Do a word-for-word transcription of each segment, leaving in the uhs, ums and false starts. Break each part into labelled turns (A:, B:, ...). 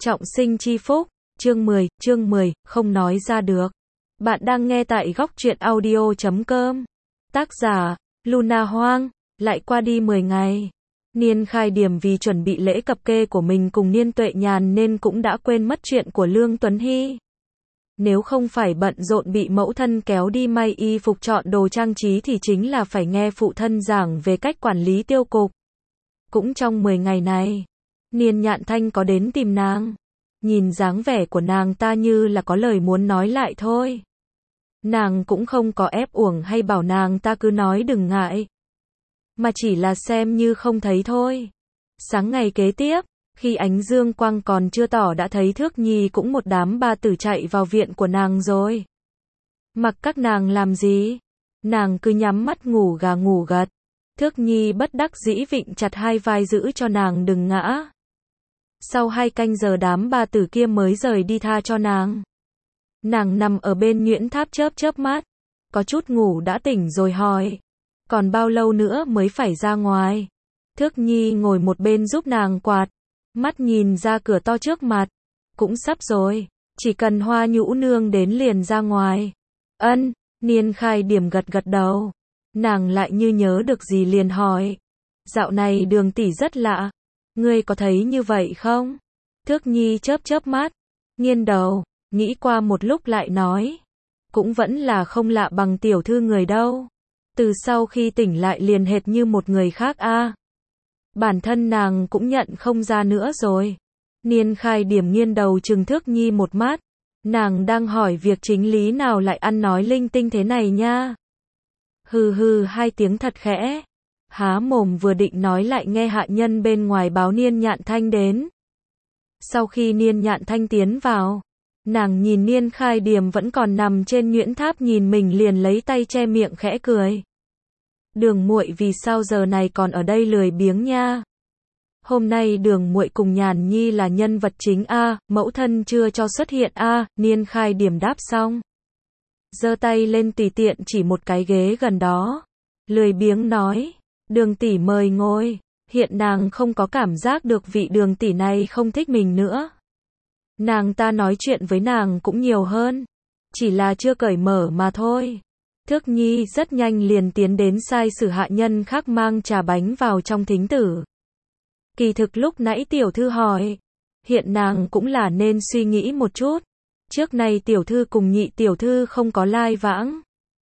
A: Trọng sinh chi phúc, chương mười, chương mười, không nói ra được. Bạn đang nghe tại góc truyện audio chấm com. Tác giả, Luna Hoang, lại qua đi mười ngày. Niên Khai Điềm vì chuẩn bị lễ cập kê của mình cùng Niên Tuệ Nhàn nên cũng đã quên mất chuyện của Lương Tuấn Hy. Nếu không phải bận rộn bị mẫu thân kéo đi may y phục chọn đồ trang trí thì chính là phải nghe phụ thân giảng về cách quản lý tiêu cục. Cũng trong mười ngày này, Niên Nhạn Thanh có đến tìm nàng. Nhìn dáng vẻ của nàng ta như là có lời muốn nói lại thôi. Nàng cũng không có ép uổng hay bảo nàng ta cứ nói đừng ngại, mà chỉ là xem như không thấy thôi. Sáng ngày kế tiếp, khi ánh dương quang còn chưa tỏ đã thấy Thước Nhi cũng một đám ba tử chạy vào viện của nàng rồi. Mặc các nàng làm gì, nàng cứ nhắm mắt ngủ gà ngủ gật. Thước Nhi bất đắc dĩ vịn chặt hai vai giữ cho nàng đừng ngã. Sau hai canh giờ đám ba tử kia mới rời đi tha cho nàng. Nàng nằm ở bên nhuyễn tháp chớp chớp mắt, có chút ngủ đã tỉnh rồi hỏi, còn bao lâu nữa mới phải ra ngoài? Thước Nhi ngồi một bên giúp nàng quạt, mắt nhìn ra cửa to trước mặt, cũng sắp rồi, chỉ cần Hoa Nhũ nương đến liền ra ngoài. Ân, Niên Khai Điềm gật gật đầu, nàng lại như nhớ được gì liền hỏi, dạo này Đường tỷ rất lạ, ngươi có thấy như vậy không? Thước Nhi chớp chớp mắt, nghiêng đầu, nghĩ qua một lúc lại nói, cũng vẫn là không lạ bằng tiểu thư người đâu. Từ sau khi tỉnh lại liền hệt như một người khác a. À. Bản thân nàng cũng nhận không ra nữa rồi. Niên Khai Điềm nghiêng đầu trừng Thước Nhi một mắt, nàng đang hỏi việc chính lý nào lại ăn nói linh tinh thế này nha. Hừ hừ hai tiếng thật khẽ, há mồm vừa định nói lại nghe hạ nhân bên ngoài báo Niên Nhạn Thanh đến. Sau khi Niên Nhạn Thanh tiến vào, nàng nhìn Niên Khai Điềm vẫn còn nằm trên nhuyễn tháp nhìn mình liền lấy tay che miệng khẽ cười. Đường muội vì sao giờ này còn ở đây lười biếng nha? Hôm nay Đường muội cùng Nhàn Nhi là nhân vật chính a, à, mẫu thân chưa cho xuất hiện a. À, Niên Khai Điềm đáp xong, giơ tay lên tùy tiện chỉ một cái ghế gần đó, lười biếng nói, Đường tỷ mời ngồi. Hiện nàng không có cảm giác được vị Đường tỷ này không thích mình nữa. Nàng ta nói chuyện với nàng cũng nhiều hơn, chỉ là chưa cởi mở mà thôi. Thước Nhi rất nhanh liền tiến đến sai sử hạ nhân khác mang trà bánh vào trong thính tử. Kỳ thực lúc nãy tiểu thư hỏi, hiện nàng cũng là nên suy nghĩ một chút. Trước nay tiểu thư cùng nhị tiểu thư không có lai vãng.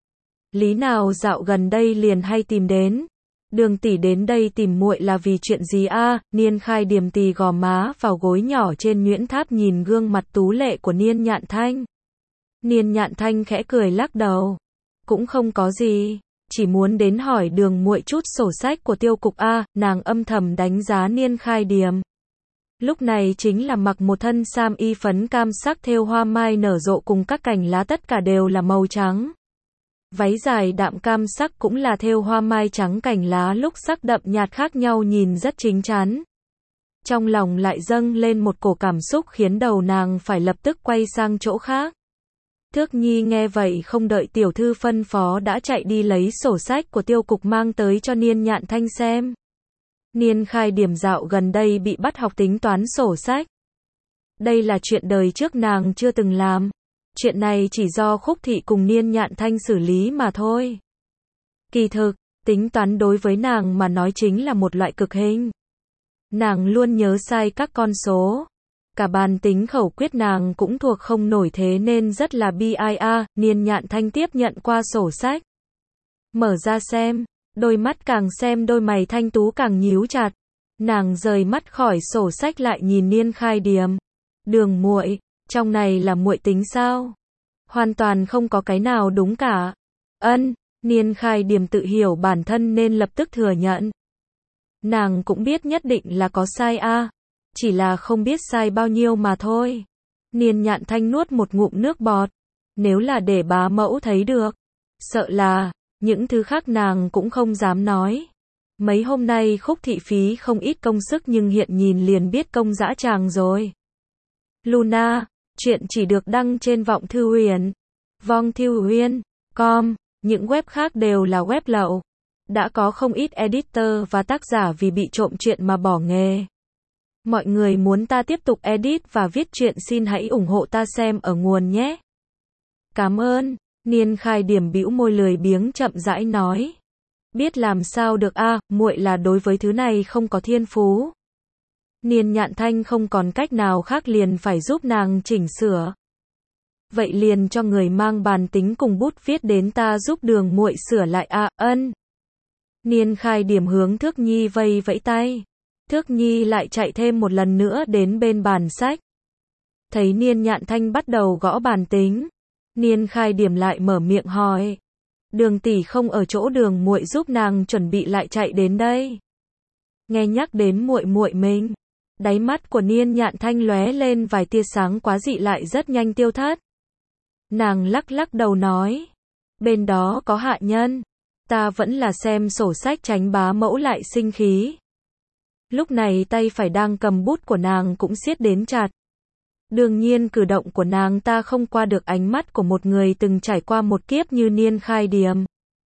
A: Lý nào dạo gần đây liền hay tìm đến. Đường tỷ đến đây tìm muội là vì chuyện gì a? À? Niên Khai Điềm tì gò má vào gối nhỏ trên nhuyễn tháp nhìn gương mặt tú lệ của Niên Nhạn Thanh. Niên Nhạn Thanh khẽ cười lắc đầu, cũng không có gì, chỉ muốn đến hỏi Đường muội chút sổ sách của tiêu cục a. À, nàng âm thầm đánh giá Niên Khai Điềm. Lúc này chính là mặc một thân sam y phấn cam sắc thêu hoa mai nở rộ cùng các cành lá tất cả đều là màu trắng. Váy dài đạm cam sắc cũng là thêu hoa mai trắng cành lá lúc sắc đậm nhạt khác nhau nhìn rất chính chắn. Trong lòng lại dâng lên một cổ cảm xúc khiến đầu nàng phải lập tức quay sang chỗ khác. Thước Nhi nghe vậy không đợi tiểu thư phân phó đã chạy đi lấy sổ sách của tiêu cục mang tới cho Niên Nhạn Thanh xem. Niên Khai Điềm dạo gần đây bị bắt học tính toán sổ sách. Đây là chuyện đời trước nàng chưa từng làm. Chuyện này chỉ do Khúc Thị cùng Niên Nhạn Thanh xử lý mà thôi. Kỳ thực, tính toán đối với nàng mà nói chính là một loại cực hình. Nàng luôn nhớ sai các con số. Cả bàn tính khẩu quyết nàng cũng thuộc không nổi thế nên rất là bi ai a. Niên Nhạn Thanh tiếp nhận qua sổ sách, mở ra xem, đôi mắt càng xem đôi mày thanh tú càng nhíu chặt. Nàng rời mắt khỏi sổ sách lại nhìn Niên Khai Điềm. Đường muội, trong này là muội tính sao? Hoàn toàn không có cái nào đúng cả. Ân, Niên Khai Điềm tự hiểu bản thân nên lập tức thừa nhận. Nàng cũng biết nhất định là có sai a, à, chỉ là không biết sai bao nhiêu mà thôi. Niên Nhạn Thanh nuốt một ngụm nước bọt, nếu là để bá mẫu thấy được, sợ là những thứ khác nàng cũng không dám nói. Mấy hôm nay Khúc Thị phí không ít công sức nhưng hiện nhìn liền biết công dã tràng rồi. Luna, chuyện chỉ được đăng trên Vọng Thư Huyền, vong thư huyền chấm com, những web khác đều là web lậu. Đã có không ít editor và tác giả vì bị trộm chuyện mà bỏ nghề. Mọi người muốn ta tiếp tục edit và viết truyện xin hãy ủng hộ ta xem ở nguồn nhé. Cảm ơn. Niên Khai Điểm bĩu môi lười biếng chậm rãi nói. Biết làm sao được a, à, muội là đối với thứ này không có thiên phú. Niên Nhạn Thanh không còn cách nào khác liền phải giúp nàng chỉnh sửa. Vậy liền cho người mang bàn tính cùng bút viết đến ta giúp Đường muội sửa lại a, à, ân. Niên Khai Điểm hướng Thước Nhi vây vẫy tay. Thước Nhi lại chạy thêm một lần nữa đến bên bàn sách. Thấy Niên Nhạn Thanh bắt đầu gõ bàn tính, Niên Khai Điểm lại mở miệng hỏi. Đường tỷ không ở chỗ Đường muội giúp nàng chuẩn bị lại chạy đến đây. Nghe nhắc đến muội muội mình, đáy mắt của Niên Nhạn Thanh lóe lên vài tia sáng quá dị lại rất nhanh tiêu thất. Nàng lắc lắc đầu nói, bên đó có hạ nhân, ta vẫn là xem sổ sách tránh bá mẫu lại sinh khí. Lúc này tay phải đang cầm bút của nàng cũng siết đến chặt. Đương nhiên cử động của nàng ta không qua được ánh mắt của một người từng trải qua một kiếp như Niên Khai Điểm.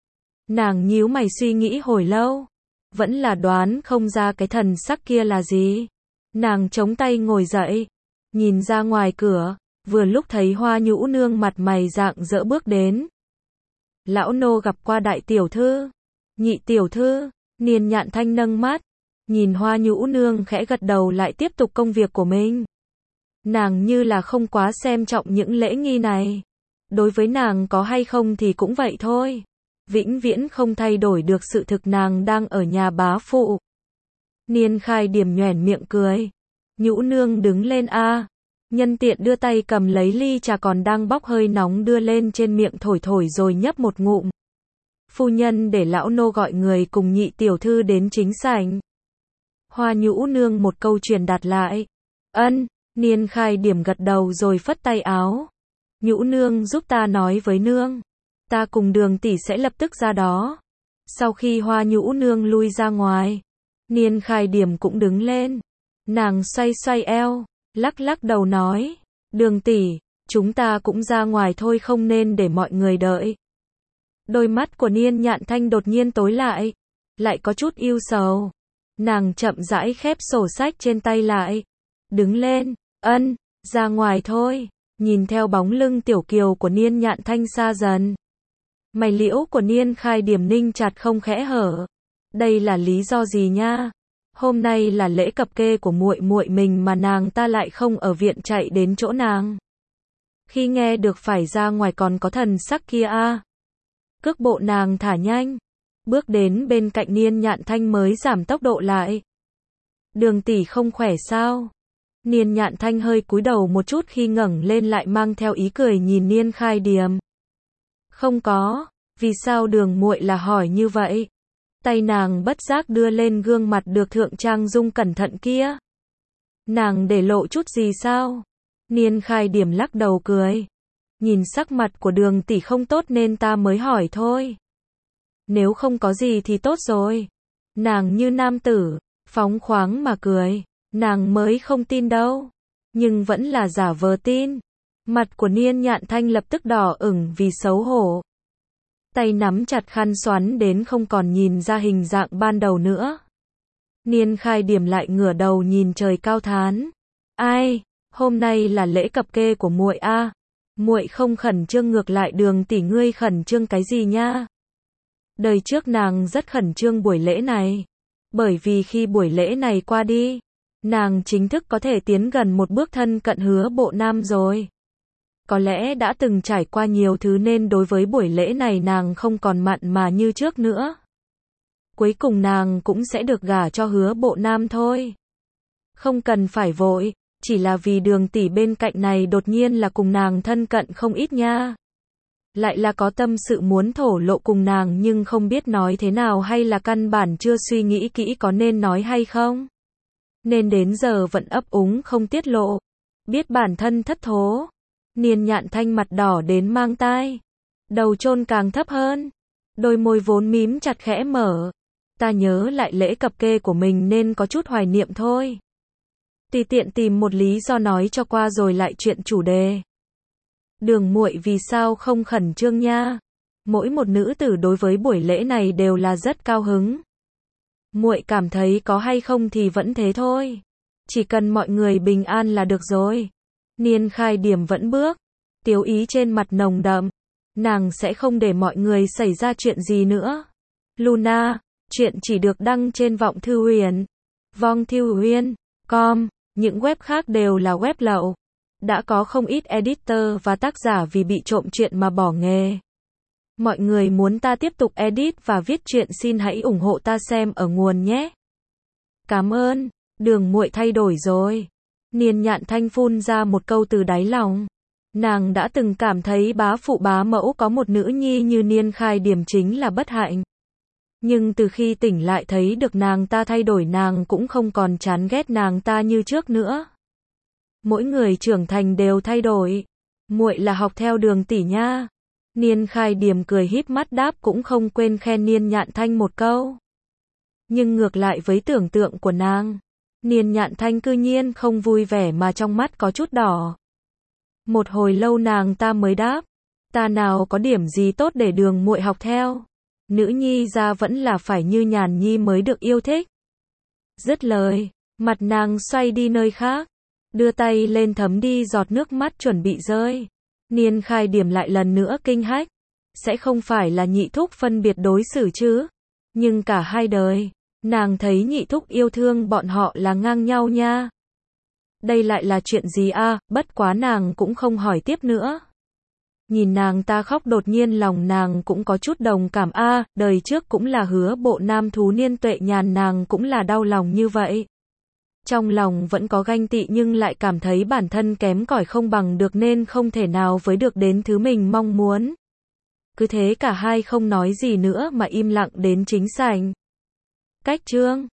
A: Nàng nhíu mày suy nghĩ hồi lâu, vẫn là đoán không ra cái thần sắc kia là gì. Nàng chống tay ngồi dậy, nhìn ra ngoài cửa, vừa lúc thấy Hoa Nhũ Nương mặt mày rạng rỡ bước đến. Lão nô gặp qua đại tiểu thư. Nhị tiểu thư. Niên Nhạn Thanh nâng mắt, nhìn Hoa Nhũ Nương khẽ gật đầu lại tiếp tục công việc của mình. Nàng như là không quá xem trọng những lễ nghi này. Đối với nàng có hay không thì cũng vậy thôi. Vĩnh viễn không thay đổi được sự thực nàng đang ở nhà bá phụ. Niên Khai Điểm nhoẻn miệng cười. Nhũ Nương đứng lên a. À. Nhân tiện đưa tay cầm lấy ly trà còn đang bốc hơi nóng đưa lên trên miệng thổi thổi rồi nhấp một ngụm. Phu nhân để lão nô gọi người cùng nhị tiểu thư đến chính sảnh. Hoa Nhũ Nương một câu truyền đạt lại. Ân. Niên Khai Điểm gật đầu rồi phất tay áo. Nhũ Nương giúp ta nói với nương. Ta cùng Đường tỷ sẽ lập tức ra đó. Sau khi Hoa Nhũ Nương lui ra ngoài, Niên Khai Điểm cũng đứng lên. Nàng xoay xoay eo, lắc lắc đầu nói. Đường tỷ, chúng ta cũng ra ngoài thôi không nên để mọi người đợi. Đôi mắt của Niên Nhạn Thanh đột nhiên tối lại. Lại có chút ưu sầu. Nàng chậm rãi khép sổ sách trên tay lại. Đứng lên. Ân, ra ngoài thôi. Nhìn theo bóng lưng tiểu kiều của Niên Nhạn Thanh xa dần. Mày liễu của Niên Khai Điểm ninh chặt không khẽ hở. Đây là lý do gì nha? Hôm nay là lễ cập kê của muội muội mình mà nàng ta lại không ở viện chạy đến chỗ nàng. Khi nghe được phải ra ngoài còn có thần sắc kia a. À. Cước bộ nàng thả nhanh, bước đến bên cạnh Niên Nhạn Thanh mới giảm tốc độ lại. Đường tỷ không khỏe sao? Niên Nhạn Thanh hơi cúi đầu một chút khi ngẩng lên lại mang theo ý cười nhìn Niên Khai Điểm. Không có, vì sao Đường muội là hỏi như vậy? Tay nàng bất giác đưa lên gương mặt được thượng trang dung cẩn thận kia. Nàng để lộ chút gì sao? Niên Khai Điểm lắc đầu cười. Nhìn sắc mặt của Đường tỷ không tốt nên ta mới hỏi thôi. Nếu không có gì thì tốt rồi. Nàng như nam tử, phóng khoáng mà cười. Nàng mới không tin đâu. Nhưng vẫn là giả vờ tin. Mặt của Niên Nhạn Thanh lập tức đỏ ửng vì xấu hổ. Tay nắm chặt khăn xoắn đến không còn nhìn ra hình dạng ban đầu nữa. Niên Khai Điểm lại ngửa đầu nhìn trời cao thán. Ai, hôm nay là lễ cập kê của muội a. À. Muội không khẩn trương ngược lại Đường tỷ ngươi khẩn trương cái gì nha? Đời trước nàng rất khẩn trương buổi lễ này. Bởi vì khi buổi lễ này qua đi, nàng chính thức có thể tiến gần một bước thân cận Hứa Bộ Nam rồi. Có lẽ đã từng trải qua nhiều thứ nên đối với buổi lễ này nàng không còn mặn mà như trước nữa. Cuối cùng nàng cũng sẽ được gả cho Hứa Bộ Nam thôi. Không cần phải vội, chỉ là vì Đường tỷ bên cạnh này đột nhiên là cùng nàng thân cận không ít nha. Lại là có tâm sự muốn thổ lộ cùng nàng nhưng không biết nói thế nào hay là căn bản chưa suy nghĩ kỹ có nên nói hay không. Nên đến giờ vẫn ấp úng không tiết lộ. Biết bản thân thất thố. Niên Nhạn Thanh mặt đỏ đến mang tai. Đầu chôn càng thấp hơn. Đôi môi vốn mím chặt khẽ mở. Ta nhớ lại lễ cập kê của mình nên có chút hoài niệm thôi. Tùy tiện tìm một lý do nói cho qua rồi lại chuyện chủ đề. Đường muội vì sao không khẩn trương nha? Mỗi một nữ tử đối với buổi lễ này đều là rất cao hứng. Muội cảm thấy có hay không thì vẫn thế thôi. Chỉ cần mọi người bình an là được rồi. Niên Khai Điểm vẫn bước, tiếu ý trên mặt nồng đậm. Nàng sẽ không để mọi người xảy ra chuyện gì nữa. Luna, chuyện chỉ được đăng trên Vọng Thư Huyền, vong thư huyền chấm com, những web khác đều là web lậu. Đã có không ít editor và tác giả vì bị trộm chuyện mà bỏ nghề. Mọi người muốn ta tiếp tục edit và viết truyện xin hãy ủng hộ ta xem ở nguồn nhé. Cảm ơn, Đường muội thay đổi rồi. Niên Nhạn Thanh phun ra một câu từ đáy lòng. Nàng đã từng cảm thấy bá phụ bá mẫu có một nữ nhi như Niên Khai Điểm chính là bất hạnh. Nhưng từ khi tỉnh lại thấy được nàng ta thay đổi, nàng cũng không còn chán ghét nàng ta như trước nữa. Mỗi người trưởng thành đều thay đổi. Muội là học theo Đường tỷ nha. Niên Khai Điểm cười híp mắt đáp, cũng không quên khen Niên Nhạn Thanh một câu. Nhưng ngược lại với tưởng tượng của nàng, Niên Nhạn Thanh cư nhiên không vui vẻ mà trong mắt có chút đỏ. Một hồi lâu nàng ta mới đáp, ta nào có điểm gì tốt để Đường muội học theo. Nữ nhi ra vẫn là phải như Nhàn nhi mới được yêu thích. Dứt lời, mặt nàng xoay đi nơi khác, đưa tay lên thấm đi giọt nước mắt chuẩn bị rơi. Niên Khai Điểm lại lần nữa kinh hách. Sẽ không phải là nhị thúc phân biệt đối xử chứ? Nhưng cả hai đời, nàng thấy nhị thúc yêu thương bọn họ là ngang nhau nha. Đây lại là chuyện gì a? À? Bất quá nàng cũng không hỏi tiếp nữa. Nhìn nàng ta khóc đột nhiên lòng nàng cũng có chút đồng cảm a, à, đời trước cũng là Hứa Bộ nam thú Niên Tuệ Nhàn nàng cũng là đau lòng như vậy. Trong lòng vẫn có ganh tị nhưng lại cảm thấy bản thân kém cỏi không bằng được nên không thể nào với được đến thứ mình mong muốn. Cứ thế cả hai không nói gì nữa mà im lặng đến chính sảnh. Cách chương